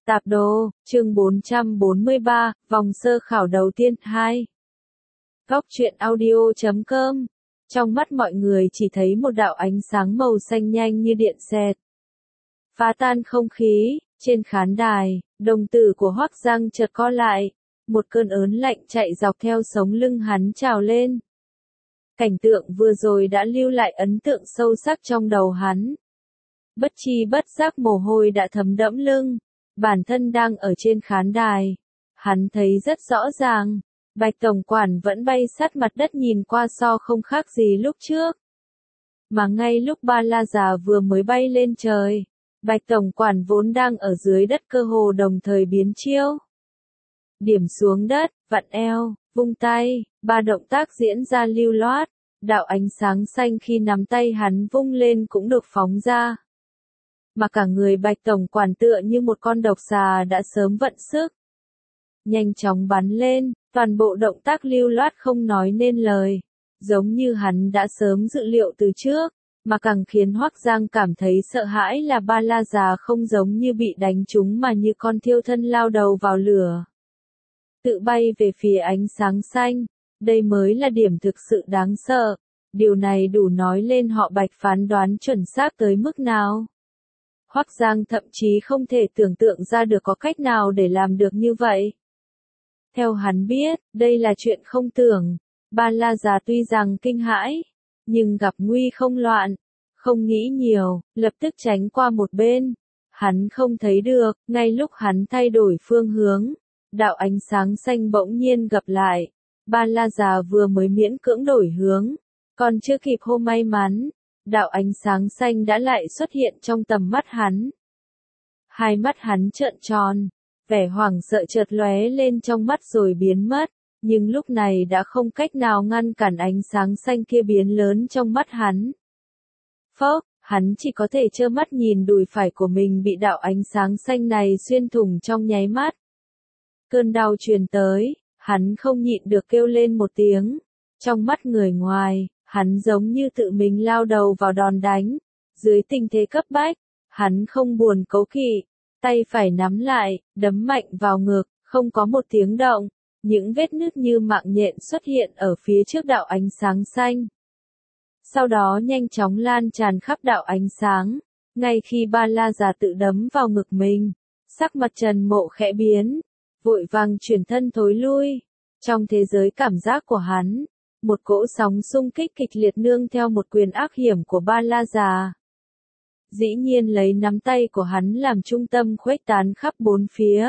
Tạp đồ, chương 443, vòng sơ khảo đầu tiên 2. Góc truyện audio.com. Trong mắt mọi người chỉ thấy một đạo ánh sáng màu xanh nhanh như điện xẹt phá tan không khí. Trên khán đài, đồng tử của Hoắc Giang chợt co lại, một cơn ớn lạnh chạy dọc theo sống lưng hắn trào lên. Cảnh tượng vừa rồi đã lưu lại ấn tượng sâu sắc trong đầu hắn. Bất chi bất giác mồ hôi đã thấm đẫm lưng. Bản thân đang ở trên khán đài. Hắn thấy rất rõ ràng, Bạch Tổng Quản vẫn bay sát mặt đất nhìn qua so không khác gì lúc trước. Mà ngay lúc Ba La Già vừa mới bay lên trời, Bạch Tổng Quản vốn đang ở dưới đất cơ hồ đồng thời biến chiêu. Điểm xuống đất, vặn eo, vung tay, ba động tác diễn ra lưu loát, đạo ánh sáng xanh khi nắm tay hắn vung lên cũng được phóng ra. Mà cả người Bạch Tổng Quản tựa như một con độc xà đã sớm vận sức. Nhanh chóng bắn lên, toàn bộ động tác lưu loát không nói nên lời, giống như hắn đã sớm dự liệu từ trước, mà càng khiến Hoắc Giang cảm thấy sợ hãi là Ba La Già không giống như bị đánh trúng mà như con thiêu thân lao đầu vào lửa. Tự bay về phía ánh sáng xanh, đây mới là điểm thực sự đáng sợ, điều này đủ nói lên họ Bạch phán đoán chuẩn xác tới mức nào. Hoắc Giang thậm chí không thể tưởng tượng ra được có cách nào để làm được như vậy. Theo hắn biết, đây là chuyện không tưởng. Ba La Già tuy rằng kinh hãi, nhưng gặp nguy không loạn, không nghĩ nhiều, lập tức tránh qua một bên. Hắn không thấy được, ngay lúc hắn thay đổi phương hướng, đạo ánh sáng xanh bỗng nhiên gặp lại. Ba La Già vừa mới miễn cưỡng đổi hướng, còn chưa kịp hô may mắn, đạo ánh sáng xanh đã lại xuất hiện trong tầm mắt hắn. Hai mắt hắn trợn tròn, vẻ hoảng sợ chợt lóe lên trong mắt rồi biến mất, nhưng lúc này đã không cách nào ngăn cản ánh sáng xanh kia biến lớn trong mắt hắn. Phốc, hắn chỉ có thể trơ mắt nhìn đùi phải của mình bị đạo ánh sáng xanh này xuyên thủng trong nháy mắt. Cơn đau truyền tới, hắn không nhịn được kêu lên một tiếng. Trong mắt người ngoài, hắn giống như tự mình lao đầu vào đòn đánh. Dưới tình thế cấp bách, hắn không buồn cố kỵ, tay phải nắm lại, đấm mạnh vào ngực, không có một tiếng động. Những vết nứt như mạng nhện xuất hiện ở phía trước đạo ánh sáng xanh. Sau đó nhanh chóng lan tràn khắp đạo ánh sáng. Ngay khi Ba La Già tự đấm vào ngực mình, sắc mặt Trần Mộ khẽ biến, vội vàng chuyển thân thối lui. Trong thế giới cảm giác của hắn, một cỗ sóng xung kích kịch liệt nương theo một quyền ác hiểm của Ba La Già. Dĩ nhiên lấy nắm tay của hắn làm trung tâm khuếch tán khắp bốn phía.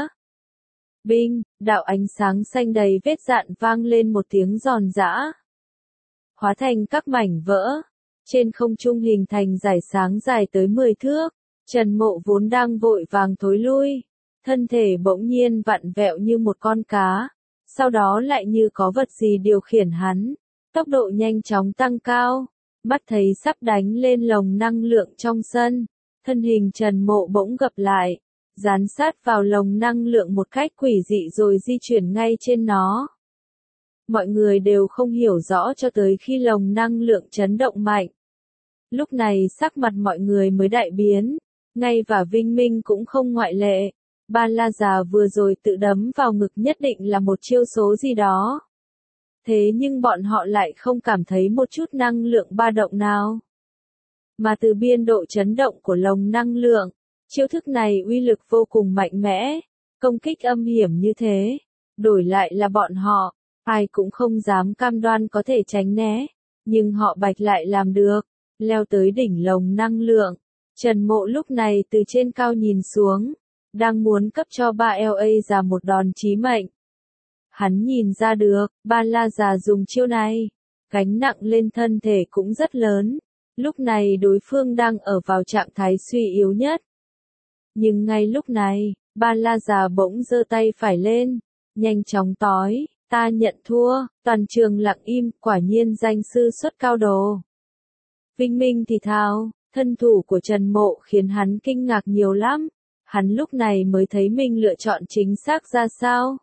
Binh, đạo ánh sáng xanh đầy vết dạn vang lên một tiếng giòn giã. Hóa thành các mảnh vỡ. Trên không trung hình thành dải sáng dài tới 10 thước. Trần Mộ vốn đang vội vàng thối lui. Thân thể bỗng nhiên vặn vẹo như một con cá. Sau đó lại như có vật gì điều khiển hắn. Tốc độ nhanh chóng tăng cao. Mắt thấy sắp đánh lên lồng năng lượng trong sân. Thân hình Trần Mộ bỗng gập lại. Dán sát vào lồng năng lượng một cách quỷ dị rồi di chuyển ngay trên nó. Mọi người đều không hiểu rõ cho tới khi lồng năng lượng chấn động mạnh. Lúc này sắc mặt mọi người mới đại biến. Ngay và Vinh Minh cũng không ngoại lệ. Ba La Già vừa rồi tự đấm vào ngực nhất định là một chiêu số gì đó. Thế nhưng bọn họ lại không cảm thấy một chút năng lượng ba động nào. Mà từ biên độ chấn động của lồng năng lượng, chiêu thức này uy lực vô cùng mạnh mẽ, công kích âm hiểm như thế. Đổi lại là bọn họ, ai cũng không dám cam đoan có thể tránh né. Nhưng họ Bạch lại làm được, leo tới đỉnh lồng năng lượng. Trần Mộ lúc này từ trên cao nhìn xuống, đang muốn cấp cho Ba La Già một đòn chí mệnh. Hắn nhìn ra được, Ba La Già dùng chiêu này, gánh nặng lên thân thể cũng rất lớn. Lúc này đối phương đang ở vào trạng thái suy yếu nhất. Nhưng ngay lúc này, Ba La Già bỗng giơ tay phải lên, nhanh chóng tói, ta nhận thua, toàn trường lặng im, quả nhiên danh sư xuất cao đồ. Vinh Minh thì thào, thân thủ của Trần Mộ khiến hắn kinh ngạc nhiều lắm, hắn lúc này mới thấy mình lựa chọn chính xác ra sao.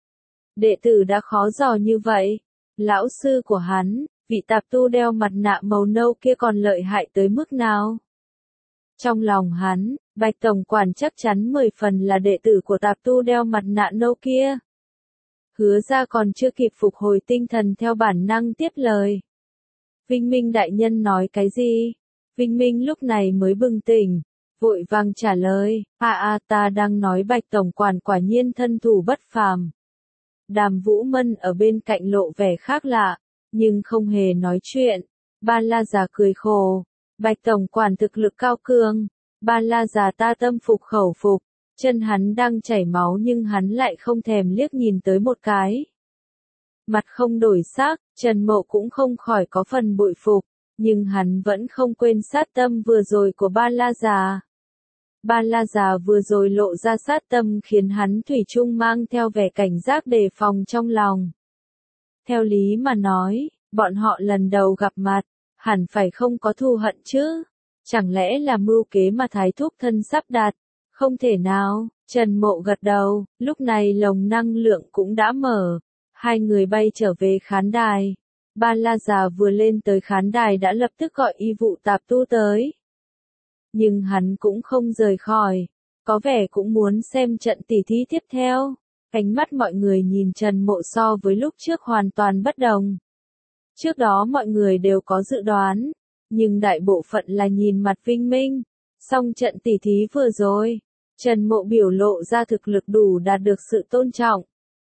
Đệ tử đã khó dò như vậy, lão sư của hắn, vị tạp tu đeo mặt nạ màu nâu kia còn lợi hại tới mức nào? Trong lòng hắn, Bạch tổng quản chắc chắn 10 phần là đệ tử của tạp tu đeo mặt nạ nâu kia. Hứa ra còn chưa kịp phục hồi tinh thần theo bản năng tiếp lời. Vinh Minh đại nhân nói cái gì? Vinh Minh lúc này mới bừng tỉnh, vội vàng trả lời, ta đang nói Bạch tổng quản quả nhiên thân thủ bất phàm. Đàm Vũ Mân ở bên cạnh lộ vẻ khác lạ, nhưng không hề nói chuyện. Ba La già cười khổ, Bạch tổng quản thực lực cao cường, Ba La già ta tâm phục khẩu phục, chân hắn đang chảy máu nhưng hắn lại không thèm liếc nhìn tới một cái. Mặt không đổi sắc, Trần Mộ cũng không khỏi có phần bội phục, nhưng hắn vẫn không quên sát tâm vừa rồi của Ba La già. Ba La già vừa rồi lộ ra sát tâm khiến hắn thủy chung mang theo vẻ cảnh giác đề phòng trong lòng. Theo lý mà nói, bọn họ lần đầu gặp mặt, hẳn phải không có thù hận chứ. Chẳng lẽ là mưu kế mà Thái Thúc thân sắp đặt? Không thể nào, Trần Mộ gật đầu, lúc này lồng năng lượng cũng đã mở. Hai người bay trở về khán đài. Ba La già vừa lên tới khán đài đã lập tức gọi y vụ tạp tu tới. Nhưng hắn cũng không rời khỏi, có vẻ cũng muốn xem trận tỉ thí tiếp theo. Ánh mắt mọi người nhìn Trần Mộ so với lúc trước hoàn toàn bất đồng. Trước đó mọi người đều có dự đoán, nhưng đại bộ phận là nhìn mặt Vinh Minh. Xong trận tỉ thí vừa rồi, Trần Mộ biểu lộ ra thực lực đủ đạt được sự tôn trọng.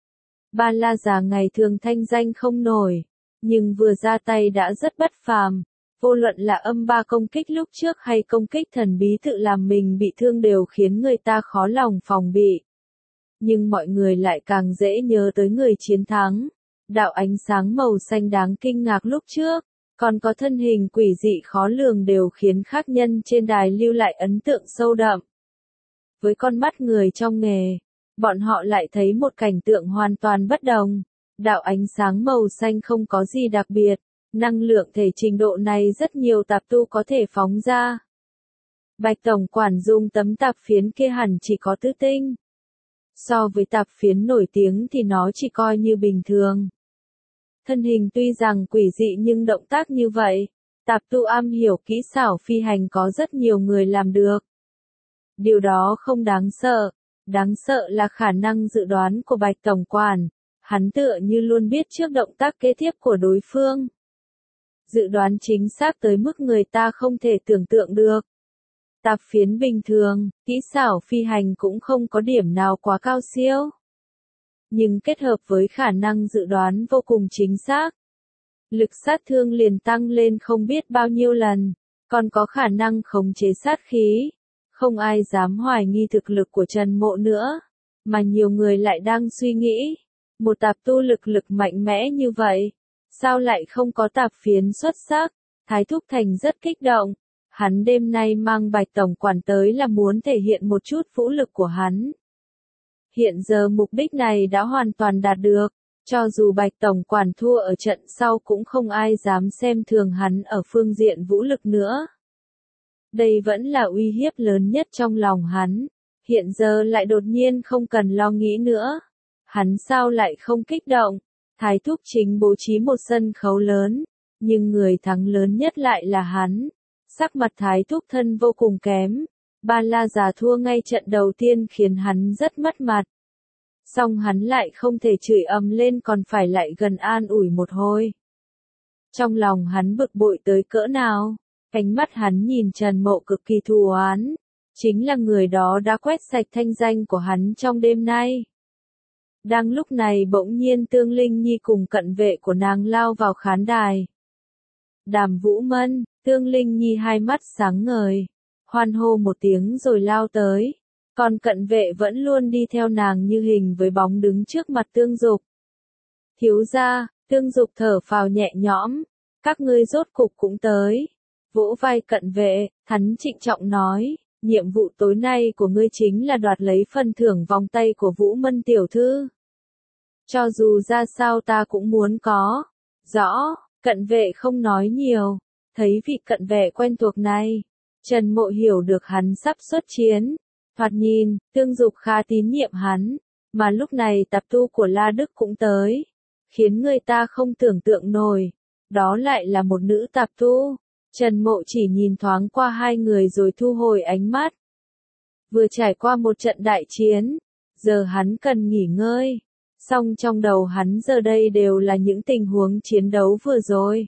Ba La già ngày thường thanh danh không nổi, nhưng vừa ra tay đã rất bất phàm. Vô luận là âm ba công kích lúc trước hay công kích thần bí tự làm mình bị thương đều khiến người ta khó lòng phòng bị. Nhưng mọi người lại càng dễ nhớ tới người chiến thắng. Đạo ánh sáng màu xanh đáng kinh ngạc lúc trước, còn có thân hình quỷ dị khó lường đều khiến khác nhân trên đài lưu lại ấn tượng sâu đậm. Với con mắt người trong nghề, bọn họ lại thấy một cảnh tượng hoàn toàn bất đồng. Đạo ánh sáng màu xanh không có gì đặc biệt, năng lượng thể trình độ này rất nhiều tạp tu có thể phóng ra. Bạch tổng quản dùng tấm tạp phiến kia hẳn chỉ có tứ tinh. So với tạp phiến nổi tiếng thì nó chỉ coi như bình thường. Thân hình tuy rằng quỷ dị nhưng động tác như vậy, tạp tu am hiểu kỹ xảo phi hành có rất nhiều người làm được. Điều đó không đáng sợ là khả năng dự đoán của Bạch tổng quản, hắn tựa như luôn biết trước động tác kế tiếp của đối phương. Dự đoán chính xác tới mức người ta không thể tưởng tượng được. Tạp phiến bình thường, kỹ xảo phi hành cũng không có điểm nào quá cao siêu. Nhưng kết hợp với khả năng dự đoán vô cùng chính xác, lực sát thương liền tăng lên không biết bao nhiêu lần, còn có khả năng khống chế sát khí. Không ai dám hoài nghi thực lực của Trần Mộ nữa, mà nhiều người lại đang suy nghĩ, một tạp tu lực mạnh mẽ như vậy, sao lại không có tạp phiến xuất sắc? Thái Thúc Thành rất kích động, hắn đêm nay mang Bạch tổng quản tới là muốn thể hiện một chút vũ lực của hắn. Hiện giờ mục đích này đã hoàn toàn đạt được, cho dù Bạch tổng quản thua ở trận sau cũng không ai dám xem thường hắn ở phương diện vũ lực nữa. Đây vẫn là uy hiếp lớn nhất trong lòng hắn, hiện giờ lại đột nhiên không cần lo nghĩ nữa. Hắn sao lại không kích động? Thái Thúc chính bố trí một sân khấu lớn, nhưng người thắng lớn nhất lại là hắn. Sắc mặt Thái Thúc thân vô cùng kém, Ba La già thua ngay trận đầu tiên khiến hắn rất mất mặt. Song hắn lại không thể chửi ầm lên còn phải lại gần an ủi một hồi. Trong lòng hắn bực bội tới cỡ nào, ánh mắt hắn nhìn Trần Mộ cực kỳ thù oán, chính là người đó đã quét sạch thanh danh của hắn trong đêm nay. Đang lúc này bỗng nhiên Tương Linh Nhi cùng cận vệ của nàng lao vào khán đài. Đàm Vũ Mân, Tương Linh Nhi hai mắt sáng ngời, hoan hô một tiếng rồi lao tới, còn cận vệ vẫn luôn đi theo nàng như hình với bóng đứng trước mặt Tương Dục. Thiếu gia, Tương Dục thở phào nhẹ nhõm, các ngươi rốt cục cũng tới. Vỗ vai cận vệ, hắn trịnh trọng nói, nhiệm vụ tối nay của ngươi chính là đoạt lấy phần thưởng vòng tay của Vũ Mân tiểu thư. Cho dù ra sao ta cũng muốn có. Rõ, cận vệ không nói nhiều, thấy vị cận vệ quen thuộc này, Trần Mộ hiểu được hắn sắp xuất chiến. Thoạt nhìn, Tương Dục khá tín nhiệm hắn, mà lúc này tạp tu của La Đức cũng tới, khiến người ta không tưởng tượng nổi, đó lại là một nữ tạp tu. Trần Mộ chỉ nhìn thoáng qua hai người rồi thu hồi ánh mắt. vừa trải qua một trận đại chiến, giờ hắn cần nghỉ ngơi. Song trong đầu hắn giờ đây đều là những tình huống chiến đấu vừa rồi.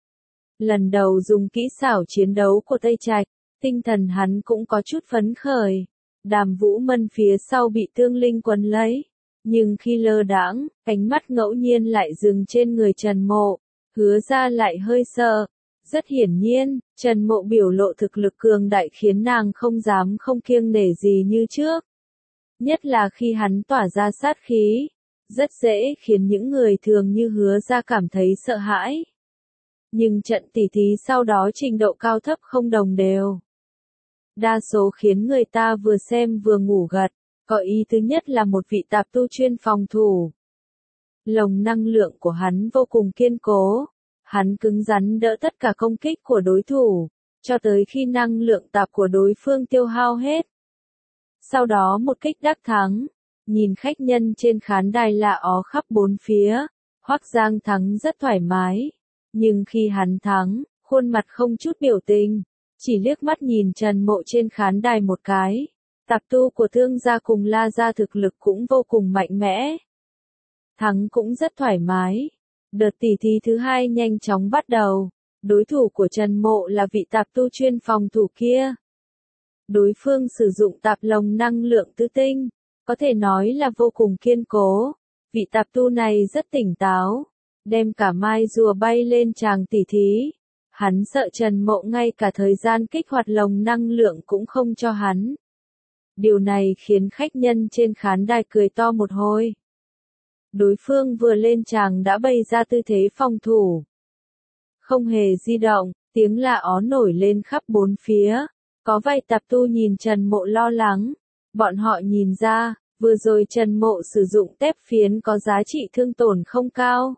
Lần đầu dùng kỹ xảo chiến đấu của Tây Trạch, tinh thần hắn cũng có chút phấn khởi. Đàm Vũ Mân phía sau bị Tương Linh quấn lấy, nhưng khi lơ đãng, ánh mắt ngẫu nhiên lại dừng trên người Trần Mộ, Hứa ra lại hơi sợ. Rất hiển nhiên, Trần Mộ biểu lộ thực lực cường đại khiến nàng không dám không kiêng nể gì như trước. Nhất là khi hắn tỏa ra sát khí, rất dễ khiến những người thường như Hứa ra cảm thấy sợ hãi. Nhưng trận tỉ thí sau đó trình độ cao thấp không đồng đều. Đa số khiến người ta vừa xem vừa ngủ gật, có ý thứ nhất là một vị tạp tu chuyên phòng thủ. Lồng năng lượng của hắn vô cùng kiên cố, hắn cứng rắn đỡ tất cả công kích của đối thủ, cho tới khi năng lượng tạp của đối phương tiêu hao hết. Sau đó một kích đắc thắng, nhìn khách nhân trên khán đài lạ ó khắp bốn phía, Hoắc Giang thắng rất thoải mái, nhưng khi hắn thắng, khuôn mặt không chút biểu tình, chỉ liếc mắt nhìn Trần Mộ trên khán đài một cái. Tạp tu của Thương gia cùng La gia thực lực cũng vô cùng mạnh mẽ. Thắng cũng rất thoải mái. Đợt tỉ thí thứ hai nhanh chóng bắt đầu. Đối thủ của Trần Mộ là vị tạp tu chuyên phòng thủ kia. Đối phương sử dụng tạp lồng năng lượng tứ tinh, có thể nói là vô cùng kiên cố. Vị tạp tu này rất tỉnh táo, đem cả mai rùa bay lên tràng tỉ thí. Hắn sợ Trần Mộ ngay cả thời gian kích hoạt lồng năng lượng cũng không cho hắn. Điều này khiến khách nhân trên khán đài cười to một hồi. Đối phương vừa lên tràng đã bày ra tư thế phòng thủ. Không hề di động, tiếng la ó nổi lên khắp bốn phía. Có vài tạp tu nhìn Trần Mộ lo lắng. Bọn họ nhìn ra, vừa rồi Trần Mộ sử dụng tép phiến có giá trị thương tổn không cao.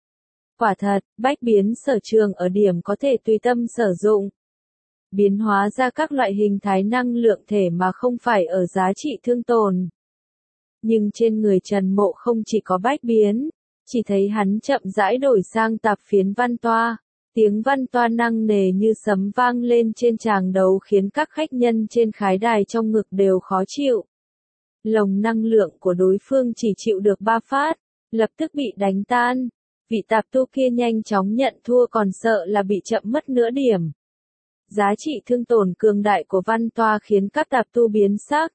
Quả thật, bách biến sở trường ở điểm có thể tùy tâm sử dụng. Biến hóa ra các loại hình thái năng lượng thể mà không phải ở giá trị thương tổn. Nhưng trên người Trần Mộ không chỉ có bách biến, chỉ thấy hắn chậm rãi đổi sang tạp phiến văn toa. Tiếng văn toa nặng nề như sấm vang lên trên tràng đấu khiến các khách nhân trên khái đài trong ngực đều khó chịu. Lồng năng lượng của đối phương chỉ chịu được 3 phát, lập tức bị đánh tan. Vị tạp tu kia nhanh chóng nhận thua còn sợ là bị chậm mất nửa điểm. Giá trị thương tổn cường đại của văn toa khiến các tạp tu biến sắc.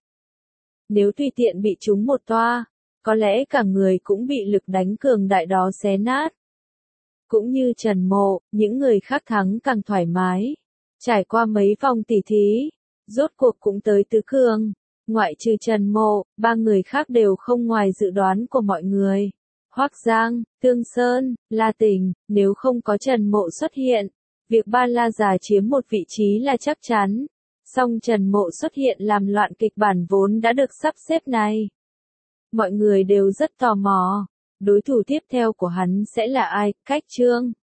Nếu tùy tiện bị trúng một toa, có lẽ cả người cũng bị lực đánh cường đại đó xé nát. Cũng như Trần Mộ, những người khác thắng càng thoải mái. Trải qua mấy vòng tỉ thí, rốt cuộc cũng tới tứ cường. Ngoại trừ Trần Mộ, 3 người khác đều không ngoài dự đoán của mọi người. Hoắc Giang, Tương Sơn, La Tình, nếu không có Trần Mộ xuất hiện, việc Ba La Già chiếm một vị trí là chắc chắn. Song Trần Mộ xuất hiện làm loạn kịch bản vốn đã được sắp xếp này. Mọi người đều rất tò mò, đối thủ tiếp theo của hắn sẽ là ai, Cách Trương.